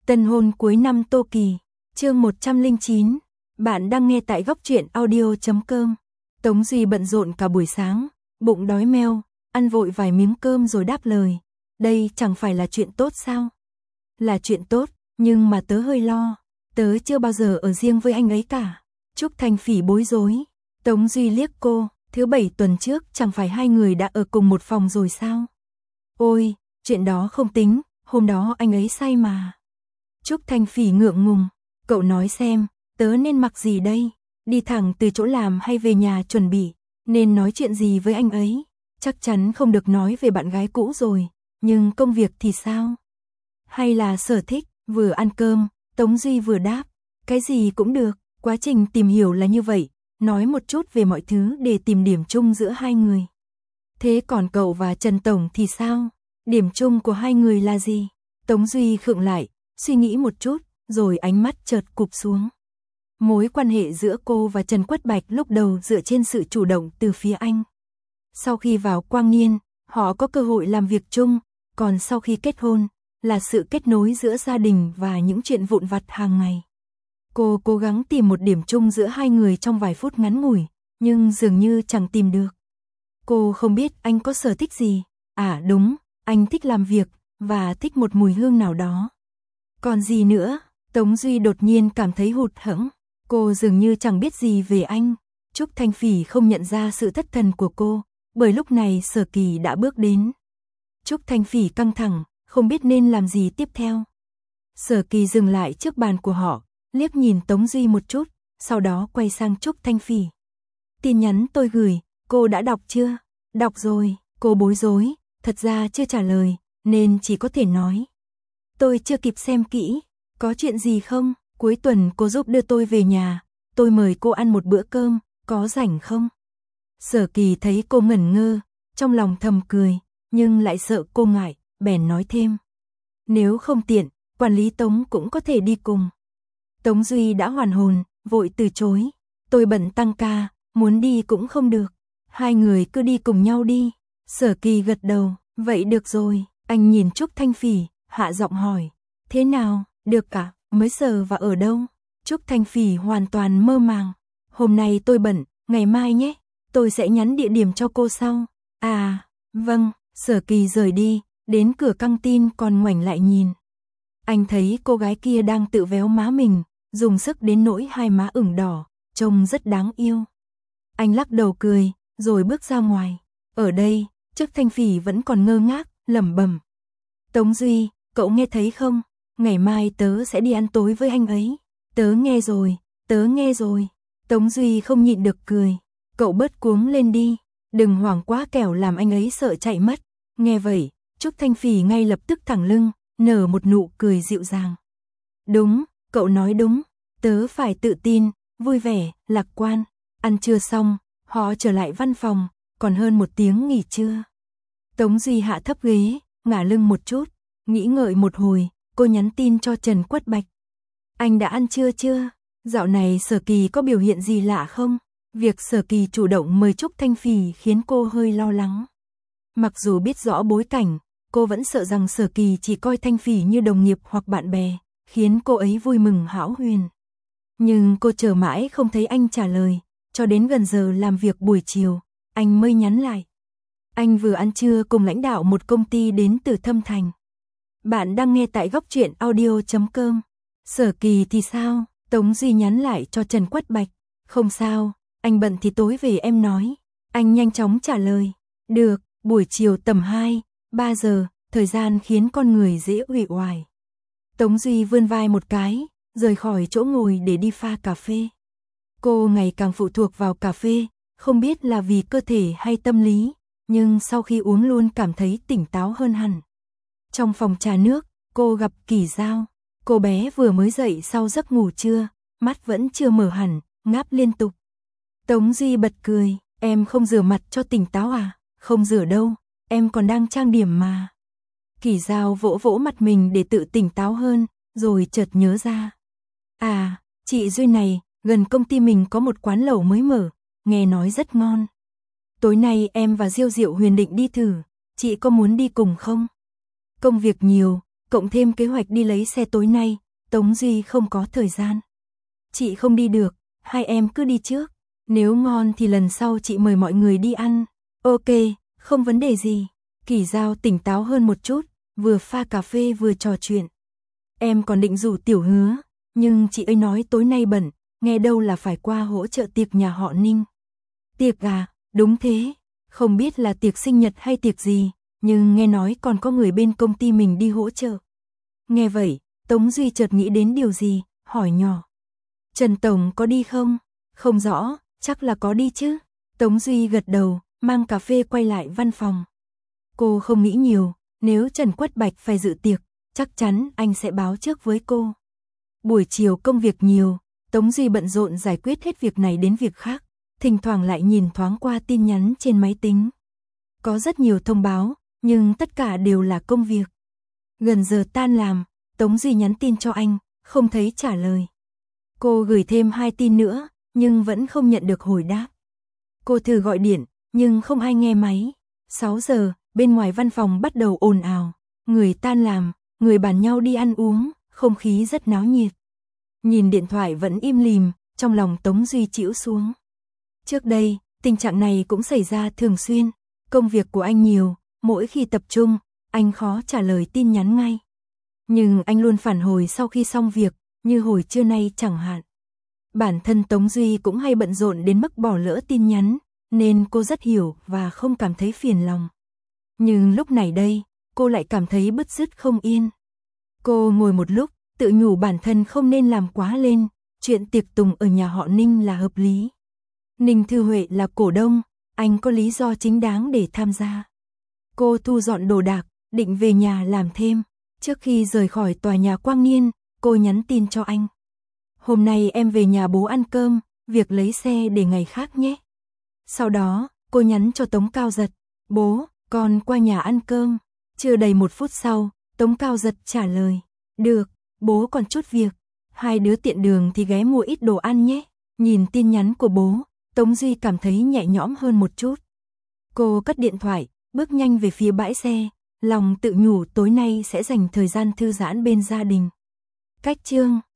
Tân hôn cuối năm Tô Kỳ, chương 109. Bạn đang nghe tại góc truyện audio.com. Tống Duy bận rộn cả buổi sáng, bụng đói meo, ăn vội vài miếng cơm rồi đáp lời. Đây chẳng phải là chuyện tốt sao? Là chuyện tốt, nhưng mà tớ hơi lo. Tớ chưa bao giờ ở riêng với anh ấy cả. Trúc Thanh Phỉ bối rối. Tống Duy liếc cô, thứ bảy tuần trước chẳng phải hai người đã ở cùng một phòng rồi sao? Ôi, chuyện đó không tính, hôm đó anh ấy say mà. Trúc Thanh Phỉ ngượng ngùng, cậu nói xem, tớ nên mặc gì đây? Đi thẳng từ chỗ làm hay về nhà chuẩn bị? Nên nói chuyện gì với anh ấy? Chắc chắn không được nói về bạn gái cũ rồi, nhưng công việc thì sao? Hay là sở thích? Vừa ăn cơm, Tống Duy vừa đáp, cái gì cũng được, quá trình tìm hiểu là như vậy, nói một chút về mọi thứ để tìm điểm chung giữa hai người. Thế còn cậu và Trần Tổng thì sao? Điểm chung của hai người là gì? Tống Duy khựng lại, suy nghĩ một chút, rồi ánh mắt chợt cụp xuống. Mối quan hệ giữa cô và Trần Quất Bạch lúc đầu dựa trên sự chủ động từ phía anh. Sau khi vào Quang Niên, họ có cơ hội làm việc chung, còn sau khi kết hôn, là sự kết nối giữa gia đình và những chuyện vụn vặt hàng ngày. Cô cố gắng tìm một điểm chung giữa hai người trong vài phút ngắn ngủi, nhưng dường như chẳng tìm được. Cô không biết anh có sở thích gì. À đúng, anh thích làm việc, và thích một mùi hương nào đó. Còn gì nữa? Tống Duy đột nhiên cảm thấy hụt hẫng. Cô dường như chẳng biết gì về anh. Trúc Thanh Phỉ không nhận ra sự thất thần của cô, bởi lúc này Sở Kỳ đã bước đến. Trúc Thanh Phỉ căng thẳng, không biết nên làm gì tiếp theo. Sở Kỳ dừng lại trước bàn của họ, liếc nhìn Tống Duy một chút, sau đó quay sang Trúc Thanh Phỉ. Tin nhắn tôi gửi, cô đã đọc chưa? Đọc rồi, cô bối rối, thật ra chưa trả lời, nên chỉ có thể nói. Tôi chưa kịp xem kỹ, có chuyện gì không? Cuối tuần cô giúp đưa tôi về nhà, tôi mời cô ăn một bữa cơm, có rảnh không? Sở Kỳ thấy cô ngẩn ngơ, trong lòng thầm cười, nhưng lại sợ cô ngại, bèn nói thêm. Nếu không tiện, quản lý Tống cũng có thể đi cùng. Tống Duy đã hoàn hồn, vội từ chối. Tôi bận tăng ca, muốn đi cũng không được. Hai người cứ đi cùng nhau đi. Sở Kỳ gật đầu, vậy được rồi. Anh nhìn Trúc Thanh Phỉ, hạ giọng hỏi. Thế nào, được cả, mấy giờ và ở đâu? Trúc Thanh Phỉ hoàn toàn mơ màng. Hôm nay tôi bận, ngày mai nhé. Tôi sẽ nhắn địa điểm cho cô sau. À, vâng. Sở Kỳ rời đi, đến cửa căng tin còn ngoảnh lại nhìn. Anh thấy cô gái kia đang tự véo má mình, dùng sức đến nỗi hai má ửng đỏ, trông rất đáng yêu. Anh lắc đầu cười, rồi bước ra ngoài. Ở đây, Trúc Thanh Phỉ vẫn còn ngơ ngác, lẩm bẩm. Tống Duy, cậu nghe thấy không? Ngày mai tớ sẽ đi ăn tối với anh ấy. Tớ nghe rồi, tớ nghe rồi. Tống Duy không nhịn được cười. Cậu bớt cuống lên đi, đừng hoảng quá kẻo làm anh ấy sợ chạy mất. Nghe vậy, Trúc Thanh Phỉ ngay lập tức thẳng lưng, nở một nụ cười dịu dàng. Đúng, cậu nói đúng, tớ phải tự tin, vui vẻ, lạc quan. Ăn trưa xong, họ trở lại văn phòng, còn hơn một tiếng nghỉ trưa. Tống Duy hạ thấp ghế, ngả lưng một chút, nghĩ ngợi một hồi, cô nhắn tin cho Trần Quất Bạch. Anh đã ăn trưa chưa? Dạo này Sở Kỳ có biểu hiện gì lạ không? Việc Sở Kỳ chủ động mời Trúc Thanh Phỉ khiến cô hơi lo lắng. Mặc dù biết rõ bối cảnh, cô vẫn sợ rằng Sở Kỳ chỉ coi Thanh Phỉ như đồng nghiệp hoặc bạn bè, khiến cô ấy vui mừng hão huyền. Nhưng cô chờ mãi không thấy anh trả lời, cho đến gần giờ làm việc buổi chiều, anh mới nhắn lại. Anh vừa ăn trưa cùng lãnh đạo một công ty đến từ Thâm Thành. Bạn đang nghe tại góc truyện audio.com. Sở Kỳ thì sao? Tống Duy nhắn lại cho Trần Quất Bạch. Không sao, anh bận thì tối về em nói. Anh nhanh chóng trả lời. Được, buổi chiều tầm 2, 3 giờ, thời gian khiến con người dễ uể oải. Tống Duy vươn vai một cái, rời khỏi chỗ ngồi để đi pha cà phê. Cô ngày càng phụ thuộc vào cà phê, không biết là vì cơ thể hay tâm lý, nhưng sau khi uống luôn cảm thấy tỉnh táo hơn hẳn. Trong phòng trà nước, cô gặp Kỳ Giao. Cô bé vừa mới dậy sau giấc ngủ trưa, mắt vẫn chưa mở hẳn, ngáp liên tục. Tống Duy bật cười, em không rửa mặt cho tỉnh táo à? Không rửa đâu, em còn đang trang điểm mà. Kỳ Giao vỗ vỗ mặt mình để tự tỉnh táo hơn, rồi chợt nhớ ra. À, chị Duy này, gần công ty mình có một quán lẩu mới mở, nghe nói rất ngon. Tối nay em và Diêu Diệu Huyền định đi thử, chị có muốn đi cùng không? Công việc nhiều, cộng thêm kế hoạch đi lấy xe tối nay, Tống Duy không có thời gian. Chị không đi được, hai em cứ đi trước. Nếu ngon thì lần sau chị mời mọi người đi ăn. Ok, không vấn đề gì. Kỳ Giao tỉnh táo hơn một chút, vừa pha cà phê vừa trò chuyện. Em còn định rủ Tiểu Hứa, nhưng chị ấy nói tối nay bận, nghe đâu là phải qua hỗ trợ tiệc nhà họ Ninh. Tiệc à, đúng thế, không biết là tiệc sinh nhật hay tiệc gì, nhưng nghe nói còn có người bên công ty mình đi hỗ trợ. Nghe vậy, Tống Duy chợt nghĩ đến điều gì, hỏi nhỏ. Trần Tổng có đi không? Không rõ, chắc là có đi chứ. Tống Duy gật đầu, mang cà phê quay lại văn phòng. Cô không nghĩ nhiều, nếu Trần Quất Bạch phải dự tiệc, chắc chắn anh sẽ báo trước với cô. Buổi chiều công việc nhiều, Tống Duy bận rộn giải quyết hết việc này đến việc khác, thỉnh thoảng lại nhìn thoáng qua tin nhắn trên máy tính. Có rất nhiều thông báo, nhưng tất cả đều là công việc. Gần giờ tan làm, Tống Duy nhắn tin cho anh, không thấy trả lời. Cô gửi thêm 2 tin nữa, nhưng vẫn không nhận được hồi đáp. Cô thử gọi điện, nhưng không ai nghe máy. 6 giờ, bên ngoài văn phòng bắt đầu ồn ào. Người tan làm, người bàn nhau đi ăn uống, không khí rất náo nhiệt. Nhìn điện thoại vẫn im lìm, trong lòng Tống Duy chĩu xuống. Trước đây, tình trạng này cũng xảy ra thường xuyên. Công việc của anh nhiều, mỗi khi tập trung, anh khó trả lời tin nhắn ngay. Nhưng anh luôn phản hồi sau khi xong việc, như hồi trưa nay chẳng hạn. Bản thân Tống Duy cũng hay bận rộn đến mức bỏ lỡ tin nhắn, nên cô rất hiểu và không cảm thấy phiền lòng. Nhưng lúc này đây, cô lại cảm thấy bứt rứt không yên. Cô ngồi một lúc, tự nhủ bản thân không nên làm quá lên, chuyện tiệc tùng ở nhà họ Ninh là hợp lý. Ninh Thư Huệ là cổ đông, anh có lý do chính đáng để tham gia. Cô thu dọn đồ đạc, định về nhà làm thêm. Trước khi rời khỏi tòa nhà Quang Niên, cô nhắn tin cho anh. Hôm nay em về nhà bố ăn cơm, việc lấy xe để ngày khác nhé. Sau đó, cô nhắn cho Tống Cao Giật, bố, con qua nhà ăn cơm. Chưa đầy 1 phút sau, Tống Cao Giật trả lời, được, bố còn chút việc, hai đứa tiện đường thì ghé mua ít đồ ăn nhé. Nhìn tin nhắn của bố, Tống Duy cảm thấy nhẹ nhõm hơn một chút. Cô cất điện thoại, bước nhanh về phía bãi xe, lòng tự nhủ tối nay sẽ dành thời gian thư giãn bên gia đình. Cách chương